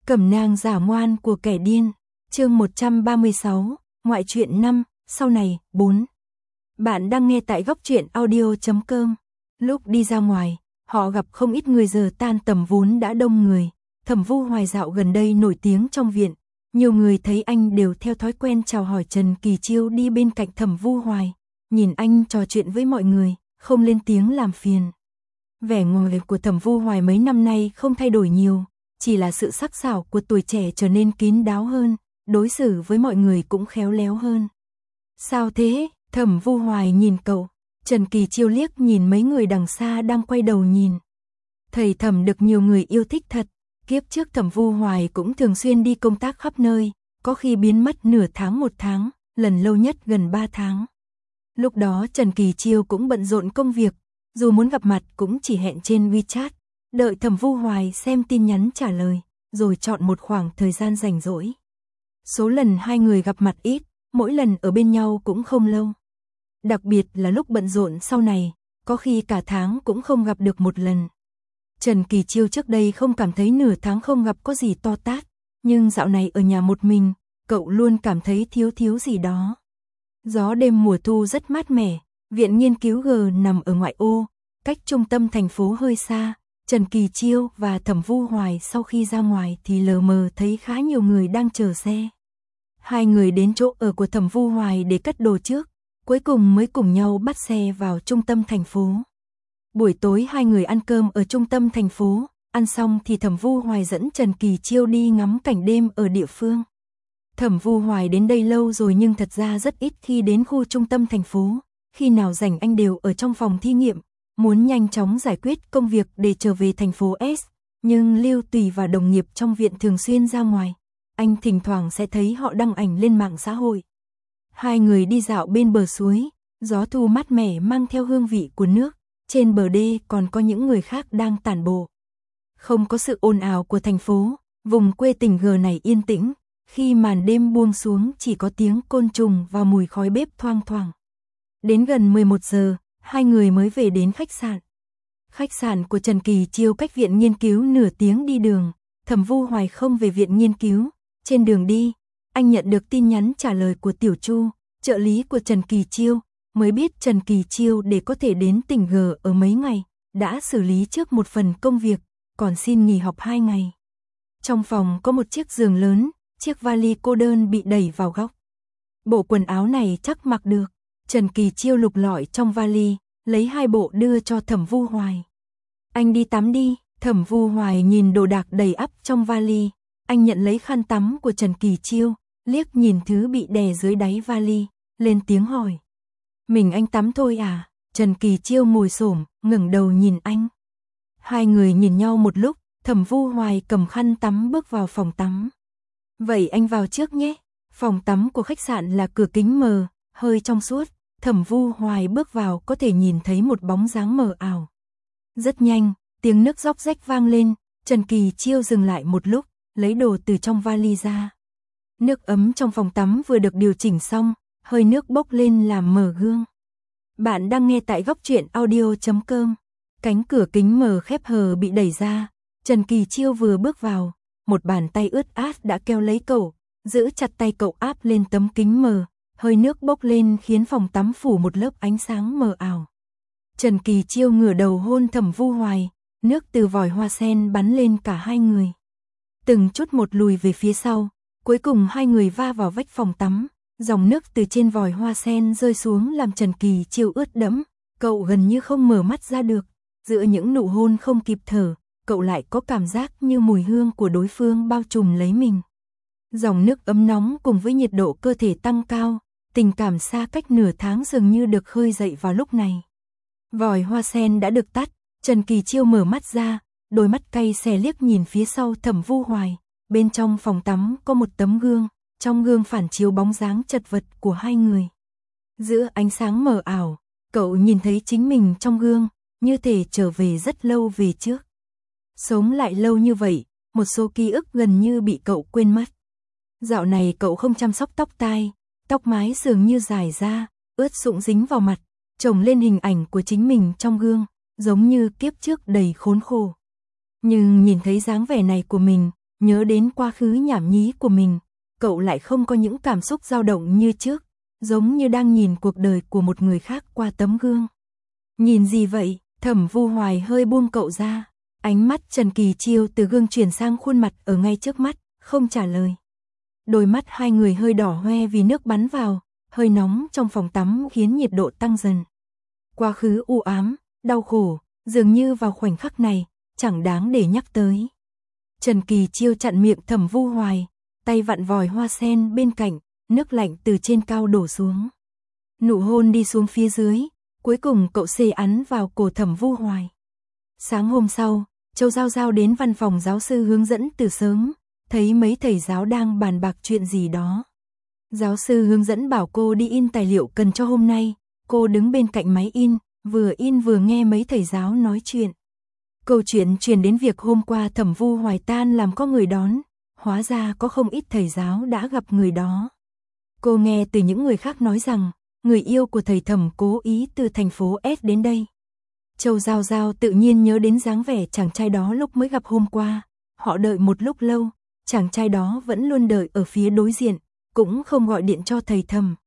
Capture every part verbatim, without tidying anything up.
Cẩm nang giả ngoan của kẻ điên, chương một trăm ba mươi sáu, ngoại truyện năm, sau này, bốn. Bạn đang nghe tại góc truyện audio chấm com. Lúc đi ra ngoài, họ gặp không ít người, giờ tan tầm vốn đã đông người. Thẩm Vu Hoài dạo gần đây nổi tiếng trong viện, nhiều người thấy anh đều theo thói quen chào hỏi. Trần Kỳ Chiêu đi bên cạnh Thẩm Vu Hoài, nhìn anh trò chuyện với mọi người, không lên tiếng làm phiền. Vẻ ngoài của Thẩm Vu Hoài mấy năm nay không thay đổi nhiều, chỉ là sự sắc sảo của tuổi trẻ trở nên kín đáo hơn, đối xử với mọi người cũng khéo léo hơn. Sao thế? Thẩm Vu Hoài nhìn cậu. Trần Kỳ Chiêu liếc nhìn mấy người đằng xa đang quay đầu nhìn. Thầy Thẩm được nhiều người yêu thích thật. Kiếp trước Thẩm Vu Hoài cũng thường xuyên đi công tác khắp nơi, có khi biến mất nửa tháng một tháng, lần lâu nhất gần ba tháng. Lúc đó Trần Kỳ Chiêu cũng bận rộn công việc, dù muốn gặp mặt cũng chỉ hẹn trên WeChat, đợi Thẩm Vu Hoài xem tin nhắn trả lời, rồi chọn một khoảng thời gian rảnh rỗi. Số lần hai người gặp mặt ít, mỗi lần ở bên nhau cũng không lâu. Đặc biệt là lúc bận rộn sau này, có khi cả tháng cũng không gặp được một lần. Trần Kỳ Chiêu trước đây không cảm thấy nửa tháng không gặp có gì to tát, nhưng dạo này ở nhà một mình, cậu luôn cảm thấy thiếu thiếu gì đó. Gió đêm mùa thu rất mát mẻ, viện nghiên cứu G nằm ở ngoại ô, cách trung tâm thành phố hơi xa. Trần Kỳ Chiêu và Thẩm Vu Hoài sau khi ra ngoài thì lờ mờ thấy khá nhiều người đang chờ xe. Hai người đến chỗ ở của Thẩm Vu Hoài để cất đồ trước, cuối cùng mới cùng nhau bắt xe vào trung tâm thành phố. Buổi tối hai người ăn cơm ở trung tâm thành phố, ăn xong thì Thẩm Vu Hoài dẫn Trần Kỳ Chiêu đi ngắm cảnh đêm ở địa phương. Thẩm Vu Hoài đến đây lâu rồi nhưng thật ra rất ít khi đến khu trung tâm thành phố, khi nào rảnh anh đều ở trong phòng thí nghiệm, muốn nhanh chóng giải quyết công việc để trở về thành phố S, nhưng Lưu Tùy và đồng nghiệp trong viện thường xuyên ra ngoài, anh thỉnh thoảng sẽ thấy họ đăng ảnh lên mạng xã hội. Hai người đi dạo bên bờ suối, gió thu mát mẻ mang theo hương vị của nước, trên bờ đê còn có những người khác đang tản bộ. Không có sự ồn ào của thành phố, vùng quê tỉnh G này yên tĩnh, khi màn đêm buông xuống chỉ có tiếng côn trùng và mùi khói bếp thoang thoảng. Đến gần mười một giờ, hai người mới về đến khách sạn. Khách sạn của Trần Kỳ Chiêu cách viện nghiên cứu nửa tiếng đi đường, Thẩm Vu Hoài không về viện nghiên cứu. Trên đường đi, anh nhận được tin nhắn trả lời của Tiểu Chu, trợ lý của Trần Kỳ Chiêu, mới biết Trần Kỳ Chiêu để có thể đến tỉnh G ở mấy ngày, đã xử lý trước một phần công việc, còn xin nghỉ học hai ngày. Trong phòng có một chiếc giường lớn, chiếc vali cô đơn bị đẩy vào góc. Bộ quần áo này chắc mặc được. Trần Kỳ Chiêu lục lọi trong vali, lấy hai bộ đưa cho Thẩm Vu Hoài. Anh đi tắm đi. Thẩm Vu Hoài nhìn đồ đạc đầy ắp trong vali, anh nhận lấy khăn tắm của Trần Kỳ Chiêu, liếc nhìn thứ bị đè dưới đáy vali, lên tiếng hỏi. Mình anh tắm thôi à? Trần Kỳ Chiêu ngồi xổm, ngẩng đầu nhìn anh. Hai người nhìn nhau một lúc, Thẩm Vu Hoài cầm khăn tắm bước vào phòng tắm. Vậy anh vào trước nhé. Phòng tắm của khách sạn là cửa kính mờ, hơi trong suốt. Thẩm Vu Hoài bước vào có thể nhìn thấy một bóng dáng mờ ảo. Rất nhanh, tiếng nước róc rách vang lên, Trần Kỳ Chiêu dừng lại một lúc, lấy đồ từ trong vali ra. Nước ấm trong phòng tắm vừa được điều chỉnh xong, hơi nước bốc lên làm mở gương. Bạn đang nghe tại góc truyện audio chấm com. Cánh cửa kính mờ khép hờ bị đẩy ra, Trần Kỳ Chiêu vừa bước vào, một bàn tay ướt át đã kéo lấy cậu, giữ chặt tay cậu áp lên tấm kính mờ. Hơi nước bốc lên khiến phòng tắm phủ một lớp ánh sáng mờ ảo. Trần Kỳ Chiêu ngửa đầu hôn Thẩm Vu Hoài, nước từ vòi hoa sen bắn lên cả hai người. Từng chút một lùi về phía sau, cuối cùng hai người va vào vách phòng tắm, dòng nước từ trên vòi hoa sen rơi xuống làm Trần Kỳ Chiêu ướt đẫm, cậu gần như không mở mắt ra được, giữa những nụ hôn không kịp thở, cậu lại có cảm giác như mùi hương của đối phương bao trùm lấy mình. Dòng nước ấm nóng cùng với nhiệt độ cơ thể tăng cao, tình cảm xa cách nửa tháng dường như được khơi dậy vào lúc này. Vòi hoa sen đã được tắt, Trần Kỳ Chiêu mở mắt ra, đôi mắt cay xè liếc nhìn phía sau Thẩm Vu Hoài. Bên trong phòng tắm có một tấm gương, trong gương phản chiếu bóng dáng chật vật của hai người. Giữa ánh sáng mờ ảo, cậu nhìn thấy chính mình trong gương, như thể trở về rất lâu về trước. Sống lại lâu như vậy, một số ký ức gần như bị cậu quên mất. Dạo này cậu không chăm sóc tóc tai, tóc mái dường như dài ra, ướt sũng dính vào mặt, chồng lên hình ảnh của chính mình trong gương, giống như kiếp trước đầy khốn khổ. Nhưng nhìn thấy dáng vẻ này của mình, nhớ đến quá khứ nhảm nhí của mình, cậu lại không có những cảm xúc dao động như trước, giống như đang nhìn cuộc đời của một người khác qua tấm gương. Nhìn gì vậy? Thẩm Vu Hoài hơi buông cậu ra, ánh mắt Trần Kỳ Chiêu từ gương chuyển sang khuôn mặt ở ngay trước mắt, không trả lời. Đôi mắt hai người hơi đỏ hoe vì nước bắn vào, hơi nóng trong phòng tắm khiến nhiệt độ tăng dần. Quá khứ u ám, đau khổ, dường như vào khoảnh khắc này, chẳng đáng để nhắc tới. Trần Kỳ Chiêu chặn miệng Thẩm Vu Hoài, tay vặn vòi hoa sen bên cạnh, nước lạnh từ trên cao đổ xuống. Nụ hôn đi xuống phía dưới, cuối cùng cậu xê ắn vào cổ Thẩm Vu Hoài. Sáng hôm sau, Châu Giao Giao đến văn phòng giáo sư hướng dẫn từ sớm, thấy mấy thầy giáo đang bàn bạc chuyện gì đó. Giáo sư hướng dẫn bảo cô đi in tài liệu cần cho hôm nay, cô đứng bên cạnh máy in, vừa in vừa nghe mấy thầy giáo nói chuyện. Câu chuyện truyền đến việc hôm qua Thẩm Vu Hoài tan làm có người đón, hóa ra có không ít thầy giáo đã gặp người đó. Cô nghe từ những người khác nói rằng, người yêu của thầy Thẩm cố ý từ thành phố S đến đây. Châu Giao Giao tự nhiên nhớ đến dáng vẻ chàng trai đó lúc mới gặp hôm qua, họ đợi một lúc lâu, chàng trai đó vẫn luôn đợi ở phía đối diện, cũng không gọi điện cho thầy Thẩm.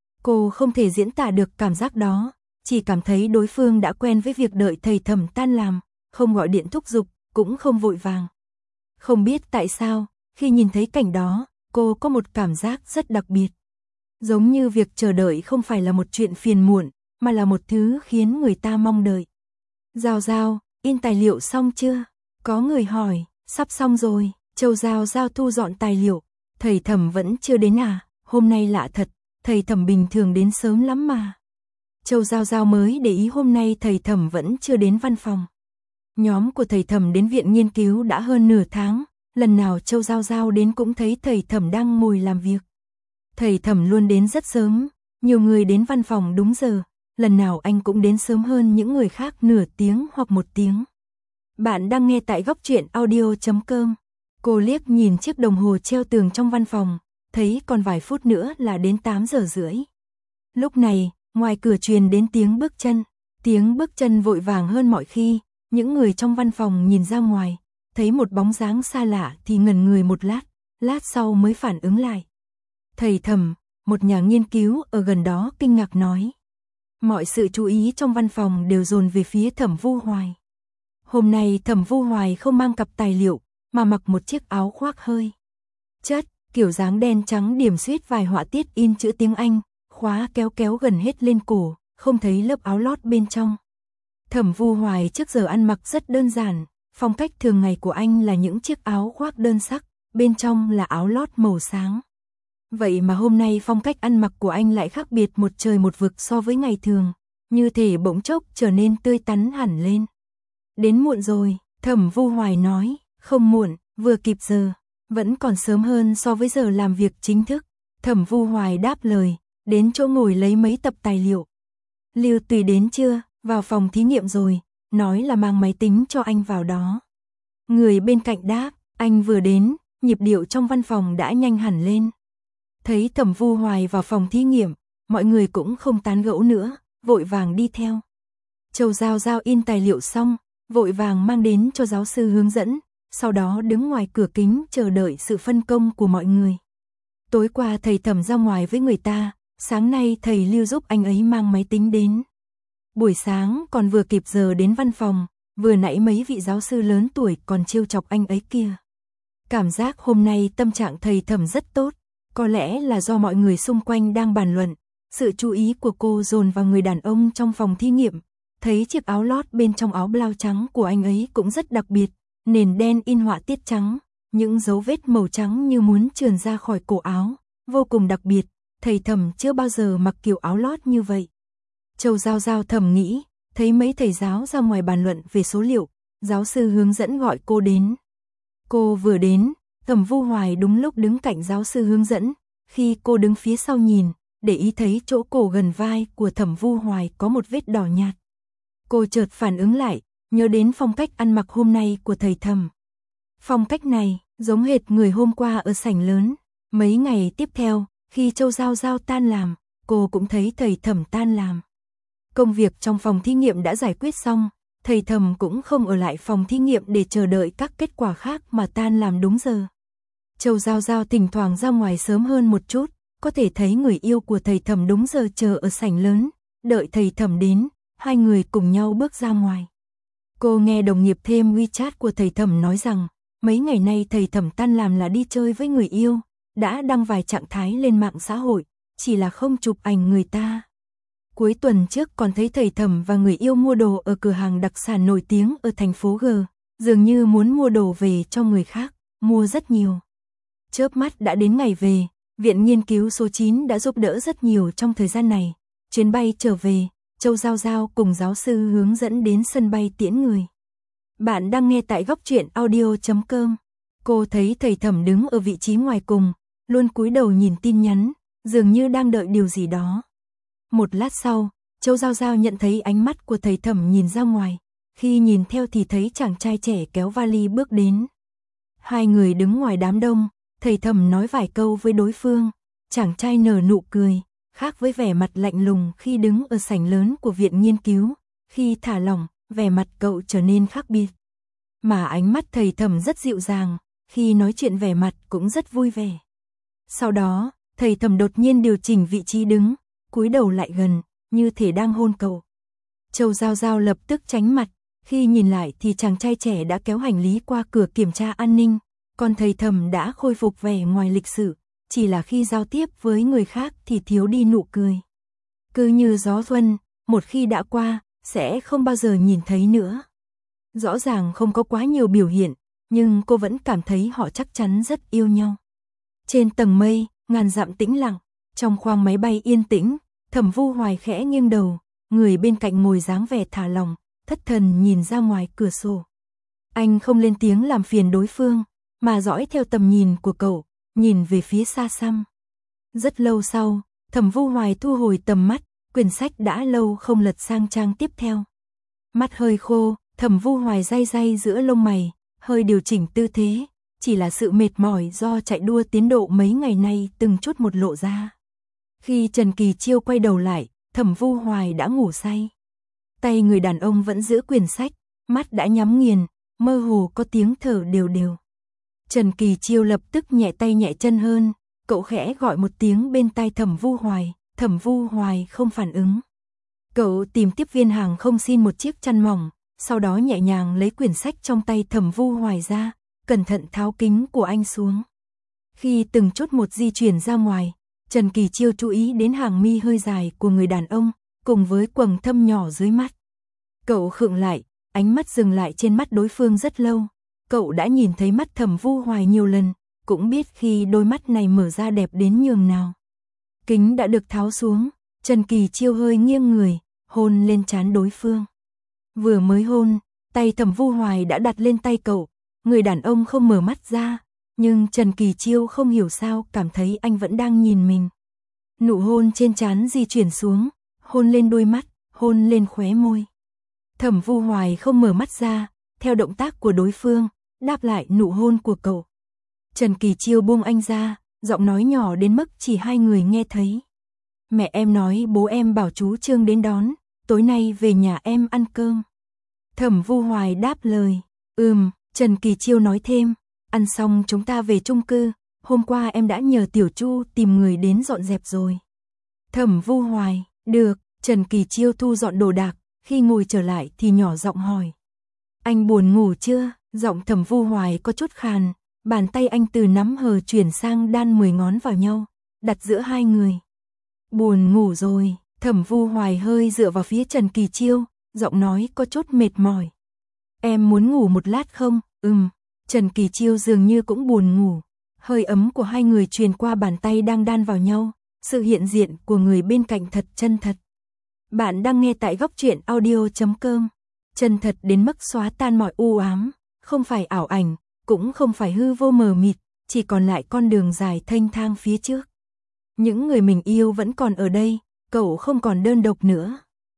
Cô không thể diễn tả được cảm giác đó, chỉ cảm thấy đối phương đã quen với việc đợi thầy Thẩm tan làm, không gọi điện thúc giục, cũng không vội vàng. Không biết tại sao, khi nhìn thấy cảnh đó, cô có một cảm giác rất đặc biệt. Giống như việc chờ đợi không phải là một chuyện phiền muộn, mà là một thứ khiến người ta mong đợi. Giao Giao, in tài liệu xong chưa? Có người hỏi, sắp xong rồi. Châu Giao Giao thu dọn tài liệu, thầy Thẩm vẫn chưa đến à? Hôm nay lạ thật, thầy Thẩm bình thường đến sớm lắm mà. Châu Giao Giao mới để ý hôm nay thầy Thẩm vẫn chưa đến văn phòng. Nhóm của thầy Thẩm đến viện nghiên cứu đã hơn nửa tháng, lần nào Châu Giao Giao đến cũng thấy thầy Thẩm đang ngồi làm việc. Thầy Thẩm luôn đến rất sớm, nhiều người đến văn phòng đúng giờ, lần nào anh cũng đến sớm hơn những người khác nửa tiếng hoặc một tiếng. Bạn đang nghe tại góc truyện audio chấm com. Cô liếc nhìn chiếc đồng hồ treo tường trong văn phòng, thấy còn vài phút nữa là đến tám giờ rưỡi. Lúc này, ngoài cửa truyền đến tiếng bước chân, tiếng bước chân vội vàng hơn mọi khi, những người trong văn phòng nhìn ra ngoài, thấy một bóng dáng xa lạ thì ngẩn người một lát, lát sau mới phản ứng lại. Thầy Thẩm, một nhà nghiên cứu ở gần đó kinh ngạc nói. Mọi sự chú ý trong văn phòng đều dồn về phía Thẩm Vu Hoài. Hôm nay Thẩm Vu Hoài không mang cặp tài liệu, mà mặc một chiếc áo khoác hơi chất, kiểu dáng đen trắng điểm xuyết vài họa tiết in chữ tiếng Anh, khóa kéo kéo gần hết lên cổ, không thấy lớp áo lót bên trong. Thẩm Vu Hoài trước giờ ăn mặc rất đơn giản, phong cách thường ngày của anh là những chiếc áo khoác đơn sắc, bên trong là áo lót màu sáng. Vậy mà hôm nay phong cách ăn mặc của anh lại khác biệt một trời một vực so với ngày thường, như thể bỗng chốc trở nên tươi tắn hẳn lên. Đến muộn rồi, Thẩm Vu Hoài nói, không muộn, vừa kịp giờ, vẫn còn sớm hơn so với giờ làm việc chính thức. Thẩm Vu Hoài đáp lời, đến chỗ ngồi lấy mấy tập tài liệu. Lưu Tùy đến chưa? Vào phòng thí nghiệm rồi, nói là mang máy tính cho anh vào đó. Người bên cạnh đáp, anh vừa đến, nhịp điệu trong văn phòng đã nhanh hẳn lên. Thấy Thẩm Vu Hoài vào phòng thí nghiệm, mọi người cũng không tán gẫu nữa, vội vàng đi theo. Châu Giao Giao in tài liệu xong, vội vàng mang đến cho giáo sư hướng dẫn, sau đó đứng ngoài cửa kính chờ đợi sự phân công của mọi người. Tối qua thầy Thẩm ra ngoài với người ta, sáng nay thầy Lưu giúp anh ấy mang máy tính đến. Buổi sáng còn vừa kịp giờ đến văn phòng, vừa nãy mấy vị giáo sư lớn tuổi còn trêu chọc anh ấy kia. Cảm giác hôm nay tâm trạng thầy Thẩm rất tốt, có lẽ là do mọi người xung quanh đang bàn luận, sự chú ý của cô dồn vào người đàn ông trong phòng thí nghiệm, thấy chiếc áo lót bên trong áo blau trắng của anh ấy cũng rất đặc biệt, nền đen in họa tiết trắng, những dấu vết màu trắng như muốn trườn ra khỏi cổ áo, vô cùng đặc biệt, thầy Thẩm chưa bao giờ mặc kiểu áo lót như vậy. Châu Giao Giao thầm nghĩ, thấy mấy thầy giáo ra ngoài bàn luận về số liệu, giáo sư hướng dẫn gọi cô đến. Cô vừa đến, Thẩm Vu Hoài đúng lúc đứng cạnh giáo sư hướng dẫn, khi cô đứng phía sau nhìn, để ý thấy chỗ cổ gần vai của Thẩm Vu Hoài có một vết đỏ nhạt. Cô chợt phản ứng lại, nhớ đến phong cách ăn mặc hôm nay của thầy Thẩm. Phong cách này, giống hệt người hôm qua ở sảnh lớn. Mấy ngày tiếp theo, khi Châu Giao Giao tan làm, cô cũng thấy thầy Thẩm tan làm. Công việc trong phòng thí nghiệm đã giải quyết xong, thầy Thẩm cũng không ở lại phòng thí nghiệm để chờ đợi các kết quả khác mà tan làm đúng giờ. Châu Giao Giao thỉnh thoảng ra ngoài sớm hơn một chút, có thể thấy người yêu của thầy Thẩm đúng giờ chờ ở sảnh lớn, đợi thầy Thẩm đến, hai người cùng nhau bước ra ngoài. Cô nghe đồng nghiệp thêm WeChat của thầy Thẩm nói rằng, mấy ngày nay thầy Thẩm tan làm là đi chơi với người yêu, đã đăng vài trạng thái lên mạng xã hội, chỉ là không chụp ảnh người ta. Cuối tuần trước còn thấy thầy Thẩm và người yêu mua đồ ở cửa hàng đặc sản nổi tiếng ở thành phố G, dường như muốn mua đồ về cho người khác, mua rất nhiều. Chớp mắt đã đến ngày về, Viện Nghiên cứu số chín đã giúp đỡ rất nhiều trong thời gian này. Chuyến bay trở về, Châu Giao Giao cùng giáo sư hướng dẫn đến sân bay tiễn người. Bạn đang nghe tại góc truyện audio chấm com. Cô thấy thầy Thẩm đứng ở vị trí ngoài cùng, luôn cúi đầu nhìn tin nhắn, dường như đang đợi điều gì đó. Một lát sau, Châu Giao Giao nhận thấy ánh mắt của thầy Thẩm nhìn ra ngoài, khi nhìn theo thì thấy chàng trai trẻ kéo vali bước đến. Hai người đứng ngoài đám đông, thầy Thẩm nói vài câu với đối phương, chàng trai nở nụ cười, khác với vẻ mặt lạnh lùng khi đứng ở sảnh lớn của viện nghiên cứu, khi thả lỏng, vẻ mặt cậu trở nên khác biệt. Mà ánh mắt thầy Thẩm rất dịu dàng, khi nói chuyện vẻ mặt cũng rất vui vẻ. Sau đó, thầy Thẩm đột nhiên điều chỉnh vị trí đứng, cúi đầu lại gần, như thể đang hôn cậu. Châu Giao Giao lập tức tránh mặt, khi nhìn lại thì chàng trai trẻ đã kéo hành lý qua cửa kiểm tra an ninh, còn thầy Thẩm đã khôi phục vẻ ngoài lịch sự, chỉ là khi giao tiếp với người khác thì thiếu đi nụ cười. Cứ như gió xuân, một khi đã qua, sẽ không bao giờ nhìn thấy nữa. Rõ ràng không có quá nhiều biểu hiện, nhưng cô vẫn cảm thấy họ chắc chắn rất yêu nhau. Trên tầng mây, ngàn dặm tĩnh lặng, trong khoang máy bay yên tĩnh, Thẩm Vu Hoài khẽ nghiêng đầu, người bên cạnh ngồi dáng vẻ thả lỏng, thất thần nhìn ra ngoài cửa sổ. Anh không lên tiếng làm phiền đối phương, mà dõi theo tầm nhìn của cậu, nhìn về phía xa xăm. Rất lâu sau, Thẩm Vu Hoài thu hồi tầm mắt, quyển sách đã lâu không lật sang trang tiếp theo. Mắt hơi khô, Thẩm Vu Hoài day day giữa lông mày, hơi điều chỉnh tư thế, chỉ là sự mệt mỏi do chạy đua tiến độ mấy ngày nay từng chút một lộ ra. Khi Trần Kỳ Chiêu quay đầu lại, Thẩm Vu Hoài đã ngủ say. Tay người đàn ông vẫn giữ quyển sách, mắt đã nhắm nghiền, mơ hồ có tiếng thở đều đều. Trần Kỳ Chiêu lập tức nhẹ tay nhẹ chân hơn, cậu khẽ gọi một tiếng bên tai Thẩm Vu Hoài, Thẩm Vu Hoài không phản ứng. Cậu tìm tiếp viên hàng không xin một chiếc chăn mỏng, sau đó nhẹ nhàng lấy quyển sách trong tay Thẩm Vu Hoài ra, cẩn thận tháo kính của anh xuống. Khi từng chút một di chuyển ra ngoài, Trần Kỳ Chiêu chú ý đến hàng mi hơi dài của người đàn ông, cùng với quầng thâm nhỏ dưới mắt. Cậu khựng lại, ánh mắt dừng lại trên mắt đối phương rất lâu. Cậu đã nhìn thấy mắt Thẩm Vu Hoài nhiều lần, cũng biết khi đôi mắt này mở ra đẹp đến nhường nào. Kính đã được tháo xuống, Trần Kỳ Chiêu hơi nghiêng người, hôn lên trán đối phương. Vừa mới hôn, tay Thẩm Vu Hoài đã đặt lên tay cậu, người đàn ông không mở mắt ra, nhưng Trần Kỳ Chiêu không hiểu sao cảm thấy anh vẫn đang nhìn mình. Nụ hôn trên trán di chuyển xuống, hôn lên đôi mắt, hôn lên khóe môi. Thẩm Vu Hoài không mở mắt ra, theo động tác của đối phương, đáp lại nụ hôn của cậu. Trần Kỳ Chiêu buông anh ra, giọng nói nhỏ đến mức chỉ hai người nghe thấy. Mẹ em nói bố em bảo chú Trương đến đón, tối nay về nhà em ăn cơm. Thẩm Vu Hoài đáp lời, ừm, Trần Kỳ Chiêu nói thêm, ăn xong chúng ta về chung cư, hôm qua em đã nhờ Tiểu Chu tìm người đến dọn dẹp rồi. Thẩm Vu Hoài, được, Trần Kỳ Chiêu thu dọn đồ đạc, khi ngồi trở lại thì nhỏ giọng hỏi. Anh buồn ngủ chưa? Giọng Thẩm Vu Hoài có chút khàn, bàn tay anh từ nắm hờ chuyển sang đan mười ngón vào nhau, đặt giữa hai người. Buồn ngủ rồi, Thẩm Vu Hoài hơi dựa vào phía Trần Kỳ Chiêu, giọng nói có chút mệt mỏi. Em muốn ngủ một lát không? Ừm, Trần Kỳ Chiêu dường như cũng buồn ngủ. Hơi ấm của hai người truyền qua bàn tay đang đan vào nhau, sự hiện diện của người bên cạnh thật chân thật. Bạn đang nghe tại góc truyện audio chấm com. Chân thật đến mức xóa tan mọi u ám, không phải ảo ảnh, cũng không phải hư vô mờ mịt, chỉ còn lại con đường dài thênh thang phía trước. Những người mình yêu vẫn còn ở đây, cậu không còn đơn độc nữa.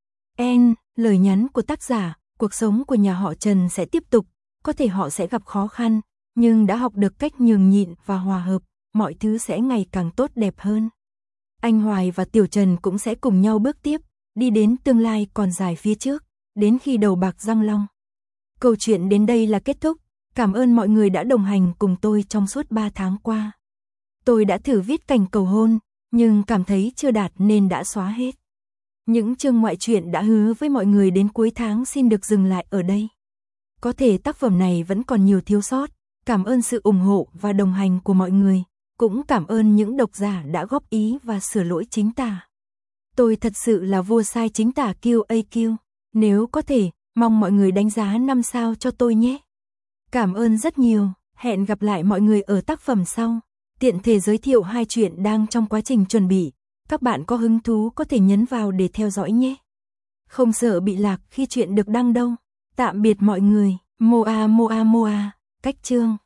En, lời nhắn của tác giả, cuộc sống của nhà họ Trần sẽ tiếp tục, có thể họ sẽ gặp khó khăn, nhưng đã học được cách nhường nhịn và hòa hợp, mọi thứ sẽ ngày càng tốt đẹp hơn. Anh Hoài và Tiểu Trần cũng sẽ cùng nhau bước tiếp, đi đến tương lai còn dài phía trước. đến khi đầu bạc răng long. Câu chuyện đến đây là kết thúc. Cảm ơn mọi người đã đồng hành cùng tôi trong suốt ba tháng qua. Tôi đã thử viết cảnh cầu hôn, nhưng cảm thấy chưa đạt nên đã xóa hết. Những chương ngoại truyện đã hứa với mọi người đến cuối tháng xin được dừng lại ở đây. Có thể tác phẩm này vẫn còn nhiều thiếu sót. Cảm ơn sự ủng hộ và đồng hành của mọi người. Cũng cảm ơn những độc giả đã góp ý và sửa lỗi chính tả. Tôi thật sự là vua sai chính tả Q A Q. Nếu có thể, mong mọi người đánh giá năm sao cho tôi nhé. Cảm ơn rất nhiều. Hẹn gặp lại mọi người ở tác phẩm sau. Tiện thể giới thiệu hai chuyện đang trong quá trình chuẩn bị. Các bạn có hứng thú có thể nhấn vào để theo dõi nhé. Không sợ bị lạc khi chuyện được đăng đâu. Tạm biệt mọi người. Moa Moa Moa. Cách chương.